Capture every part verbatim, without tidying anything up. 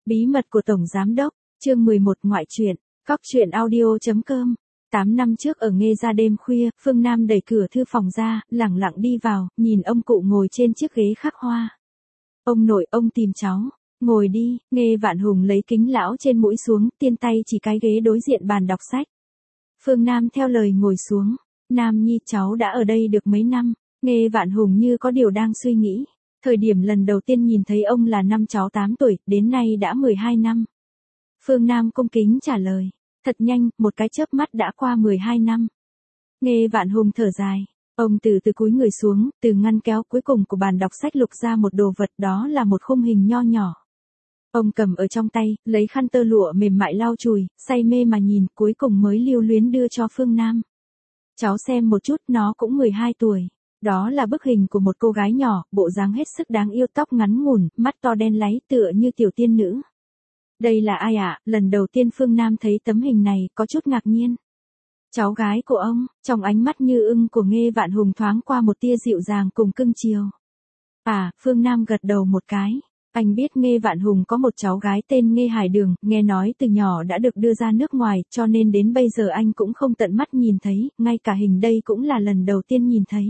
Bí mật của Tổng Giám Đốc, chương mười một ngoại truyện, cóc truyện audio.com. Tám năm trước ở Nghê Gia đêm khuya, Phương Nam đẩy cửa thư phòng ra, lẳng lặng đi vào, nhìn ông cụ ngồi trên chiếc ghế khắc hoa. Ông nội, ông tìm cháu. Ngồi đi. Nghê Vạn Hùng lấy kính lão trên mũi xuống, tiên tay chỉ cái ghế đối diện bàn đọc sách. Phương Nam theo lời ngồi xuống. Nam Nhi, cháu đã ở đây được mấy năm. Nghê Vạn Hùng như có điều đang suy nghĩ. Thời điểm lần đầu tiên nhìn thấy ông là năm cháu tám tuổi, đến nay đã mười hai năm. Phương Nam cung kính trả lời. Thật nhanh, một cái chớp mắt đã qua mười hai năm. Nghê Vạn Hùng thở dài. Ông từ từ cúi người xuống, từ ngăn kéo cuối cùng của bàn đọc sách lục ra một đồ vật, đó là một khung hình nho nhỏ. Ông cầm ở trong tay, lấy khăn tơ lụa mềm mại lau chùi, say mê mà nhìn, cuối cùng mới lưu luyến đưa cho Phương Nam. Cháu xem một chút, nó cũng mười hai tuổi. Đó là bức hình của một cô gái nhỏ, bộ dáng hết sức đáng yêu, tóc ngắn ngủn, mắt to đen láy tựa như tiểu tiên nữ. Đây là ai ạ? À? Lần đầu tiên Phương Nam thấy tấm hình này, có chút ngạc nhiên. Cháu gái của ông, trong ánh mắt như ưng của Nghê Vạn Hùng thoáng qua một tia dịu dàng cùng cưng chiều. À, Phương Nam gật đầu một cái. Anh biết Nghê Vạn Hùng có một cháu gái tên Nghê Hải Đường, nghe nói từ nhỏ đã được đưa ra nước ngoài, cho nên đến bây giờ anh cũng không tận mắt nhìn thấy, ngay cả hình đây cũng là lần đầu tiên nhìn thấy.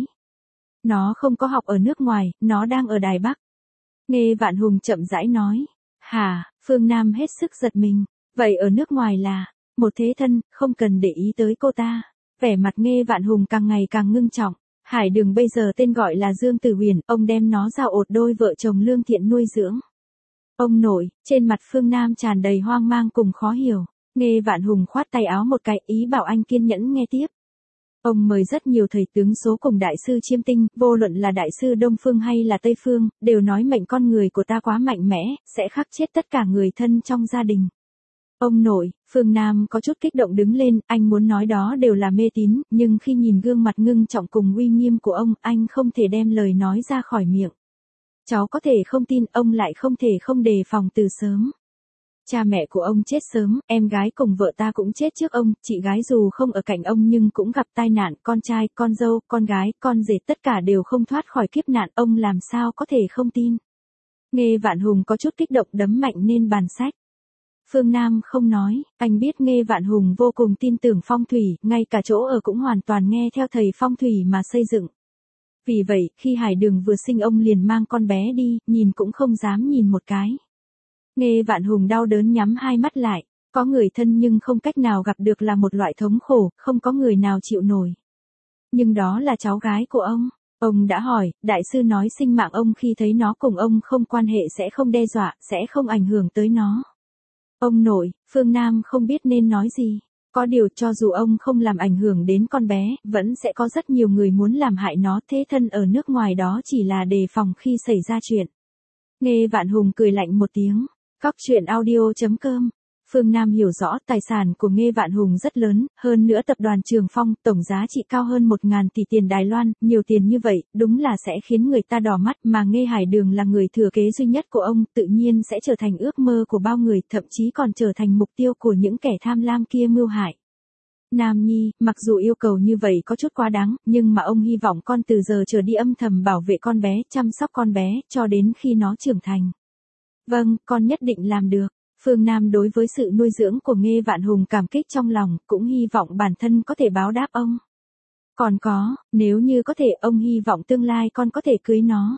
Nó không có học ở nước ngoài, nó đang ở Đài Bắc. Nghê Vạn Hùng chậm rãi nói. Hả? Phương Nam hết sức giật mình. Vậy ở nước ngoài là một thế thân, không cần để ý tới cô ta. Vẻ mặt Nghê Vạn Hùng càng ngày càng ngưng trọng. Hải Đường bây giờ tên gọi là Dương Tử Huyền, ông đem nó giao ột đôi vợ chồng lương thiện nuôi dưỡng. Ông nội, trên mặt Phương Nam tràn đầy hoang mang cùng khó hiểu. Nghê Vạn Hùng khoát tay áo một cái, ý bảo anh kiên nhẫn nghe tiếp. Ông mời rất nhiều thầy tướng số cùng đại sư chiêm tinh, vô luận là đại sư Đông Phương hay là Tây Phương, đều nói mệnh con người của ta quá mạnh mẽ, sẽ khắc chết tất cả người thân trong gia đình. Ông nội, Phương Nam có chút kích động đứng lên, anh muốn nói đó đều là mê tín, nhưng khi nhìn gương mặt ngưng trọng cùng uy nghiêm của ông, anh không thể đem lời nói ra khỏi miệng. Cháu có thể không tin, ông lại không thể không đề phòng từ sớm. Cha mẹ của ông chết sớm, em gái cùng vợ ta cũng chết trước ông, chị gái dù không ở cạnh ông nhưng cũng gặp tai nạn, con trai, con dâu, con gái, con rể tất cả đều không thoát khỏi kiếp nạn, ông làm sao có thể không tin. Nghê Vạn Hùng có chút kích động đấm mạnh lên bàn sách. Phương Nam không nói, anh biết Nghê Vạn Hùng vô cùng tin tưởng phong thủy, ngay cả chỗ ở cũng hoàn toàn nghe theo thầy phong thủy mà xây dựng. Vì vậy, khi Hải Đường vừa sinh ông liền mang con bé đi, nhìn cũng không dám nhìn một cái. Nghê Vạn Hùng đau đớn nhắm hai mắt lại, có người thân nhưng không cách nào gặp được là một loại thống khổ, không có người nào chịu nổi. Nhưng đó là cháu gái của ông. Ông đã hỏi, đại sư nói sinh mạng ông khi thấy nó cùng ông không quan hệ sẽ không đe dọa, sẽ không ảnh hưởng tới nó. Ông nội, Phương Nam không biết nên nói gì. Có điều cho dù ông không làm ảnh hưởng đến con bé, vẫn sẽ có rất nhiều người muốn làm hại nó, thế thân ở nước ngoài đó chỉ là đề phòng khi xảy ra chuyện. Nghê Vạn Hùng cười lạnh một tiếng. Cóc truyện audio.com. Phương Nam hiểu rõ tài sản của Nghê Vạn Hùng rất lớn, hơn nữa tập đoàn Trường Phong tổng giá trị cao hơn một ngàn tỷ tiền Đài Loan, nhiều tiền như vậy, đúng là sẽ khiến người ta đỏ mắt, mà Nghê Hải Đường là người thừa kế duy nhất của ông, tự nhiên sẽ trở thành ước mơ của bao người, thậm chí còn trở thành mục tiêu của những kẻ tham lam kia mưu hại. Nam Nhi, mặc dù yêu cầu như vậy có chút quá đáng, nhưng mà ông hy vọng con từ giờ trở đi âm thầm bảo vệ con bé, chăm sóc con bé, cho đến khi nó trưởng thành. Vâng, con nhất định làm được. Phương Nam đối với sự nuôi dưỡng của Nghê Vạn Hùng cảm kích trong lòng, cũng hy vọng bản thân có thể báo đáp ông. Còn có, nếu như có thể, ông hy vọng tương lai con có thể cưới nó.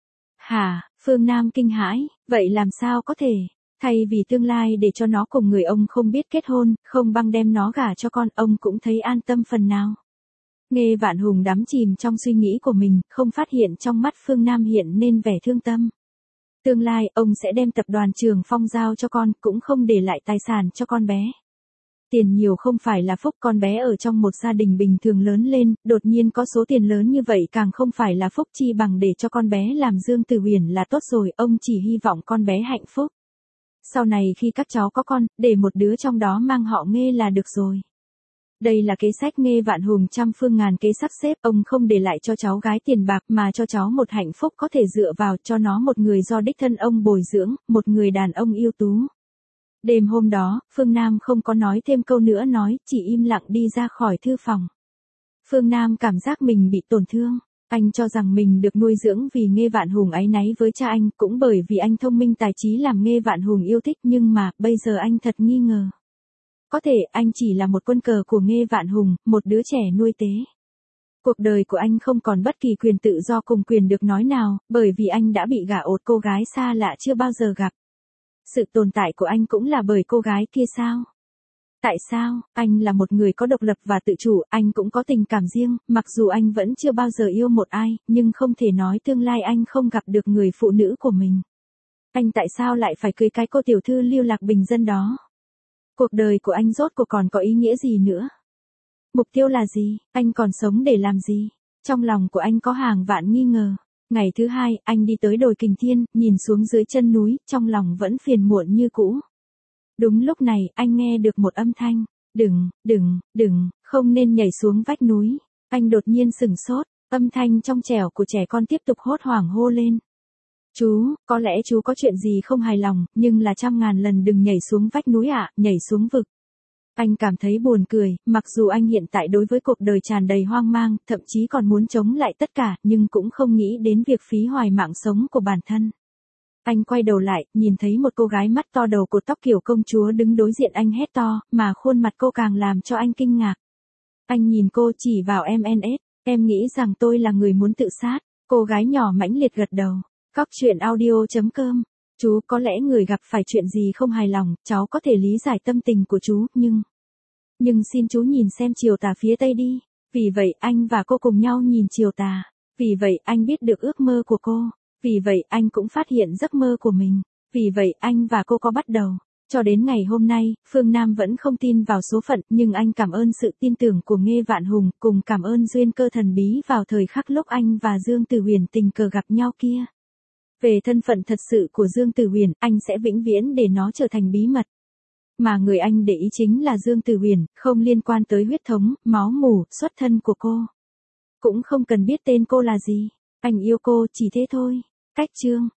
Hả? Phương Nam kinh hãi, vậy làm sao có thể? Thay vì tương lai để cho nó cùng người ông không biết kết hôn, không băng đem nó gả cho con, ông cũng thấy an tâm phần nào. Nghê Vạn Hùng đắm chìm trong suy nghĩ của mình, không phát hiện trong mắt Phương Nam hiện nên vẻ thương tâm. Tương lai, ông sẽ đem tập đoàn Trường Phong giao cho con, cũng không để lại tài sản cho con bé. Tiền nhiều không phải là phúc, con bé ở trong một gia đình bình thường lớn lên, đột nhiên có số tiền lớn như vậy càng không phải là phúc, chi bằng để cho con bé làm Dương Tử Huyền là tốt rồi, ông chỉ hy vọng con bé hạnh phúc. Sau này khi các cháu có con, để một đứa trong đó mang họ Nghê là được rồi. Đây là kế sách Nghê Vạn Hùng trăm phương ngàn kế sắp xếp, ông không để lại cho cháu gái tiền bạc mà cho cháu một hạnh phúc có thể dựa vào, cho nó một người do đích thân ông bồi dưỡng, một người đàn ông ưu tú. Đêm hôm đó, Phương Nam không có nói thêm câu nữa nói, chỉ im lặng đi ra khỏi thư phòng. Phương Nam cảm giác mình bị tổn thương. Anh cho rằng mình được nuôi dưỡng vì Nghê Vạn Hùng áy náy với cha anh, cũng bởi vì anh thông minh tài trí làm Nghê Vạn Hùng yêu thích, nhưng mà, bây giờ anh thật nghi ngờ. Có thể anh chỉ là một quân cờ của Nghê Vạn Hùng, một đứa trẻ nuôi tế. Cuộc đời của anh không còn bất kỳ quyền tự do cùng quyền được nói nào, bởi vì anh đã bị gả ột cô gái xa lạ chưa bao giờ gặp. Sự tồn tại của anh cũng là bởi cô gái kia sao? Tại sao? Anh là một người có độc lập và tự chủ, anh cũng có tình cảm riêng, mặc dù anh vẫn chưa bao giờ yêu một ai, nhưng không thể nói tương lai anh không gặp được người phụ nữ của mình. Anh tại sao lại phải cưới cái cô tiểu thư lưu lạc bình dân đó? Cuộc đời của anh rốt cuộc còn có ý nghĩa gì nữa? Mục tiêu là gì? Anh còn sống để làm gì? Trong lòng của anh có hàng vạn nghi ngờ. Ngày thứ hai, anh đi tới đồi Kình Thiên, nhìn xuống dưới chân núi, trong lòng vẫn phiền muộn như cũ. Đúng lúc này, anh nghe được một âm thanh. Đừng, đừng, đừng, không nên nhảy xuống vách núi. Anh đột nhiên sửng sốt, âm thanh trong trẻo của trẻ con tiếp tục hốt hoảng hô lên. Chú, có lẽ chú có chuyện gì không hài lòng, nhưng là trăm ngàn lần đừng nhảy xuống vách núi ạ, nhảy xuống vực. Anh cảm thấy buồn cười, mặc dù anh hiện tại đối với cuộc đời tràn đầy hoang mang, thậm chí còn muốn chống lại tất cả, nhưng cũng không nghĩ đến việc phí hoài mạng sống của bản thân. Anh quay đầu lại, nhìn thấy một cô gái mắt to đầu cột tóc kiểu công chúa đứng đối diện anh hét to, mà khuôn mặt cô càng làm cho anh kinh ngạc. Anh nhìn cô chỉ vào em en ét, em nghĩ rằng tôi là người muốn tự sát. Cô gái nhỏ mãnh liệt gật đầu. Cóc truyện audio chấm com. Chú, có lẽ người gặp phải chuyện gì không hài lòng, cháu có thể lý giải tâm tình của chú, nhưng... Nhưng xin chú nhìn xem chiều tà phía tây đi. Vì vậy anh và cô cùng nhau nhìn chiều tà. Vì vậy anh biết được ước mơ của cô. Vì vậy anh cũng phát hiện giấc mơ của mình. Vì vậy anh và cô có bắt đầu. Cho đến ngày hôm nay, Phương Nam vẫn không tin vào số phận, nhưng anh cảm ơn sự tin tưởng của Nghê Vạn Hùng, cùng cảm ơn duyên cơ thần bí vào thời khắc lúc anh và Dương Tử Huyền tình cờ gặp nhau kia. Về thân phận thật sự của Dương Tử Huyền, anh sẽ vĩnh viễn để nó trở thành bí mật. Mà người anh để ý chính là Dương Tử Huyền, không liên quan tới huyết thống, máu mủ, xuất thân của cô. Cũng không cần biết tên cô là gì. Anh yêu cô chỉ thế thôi. Cách chương.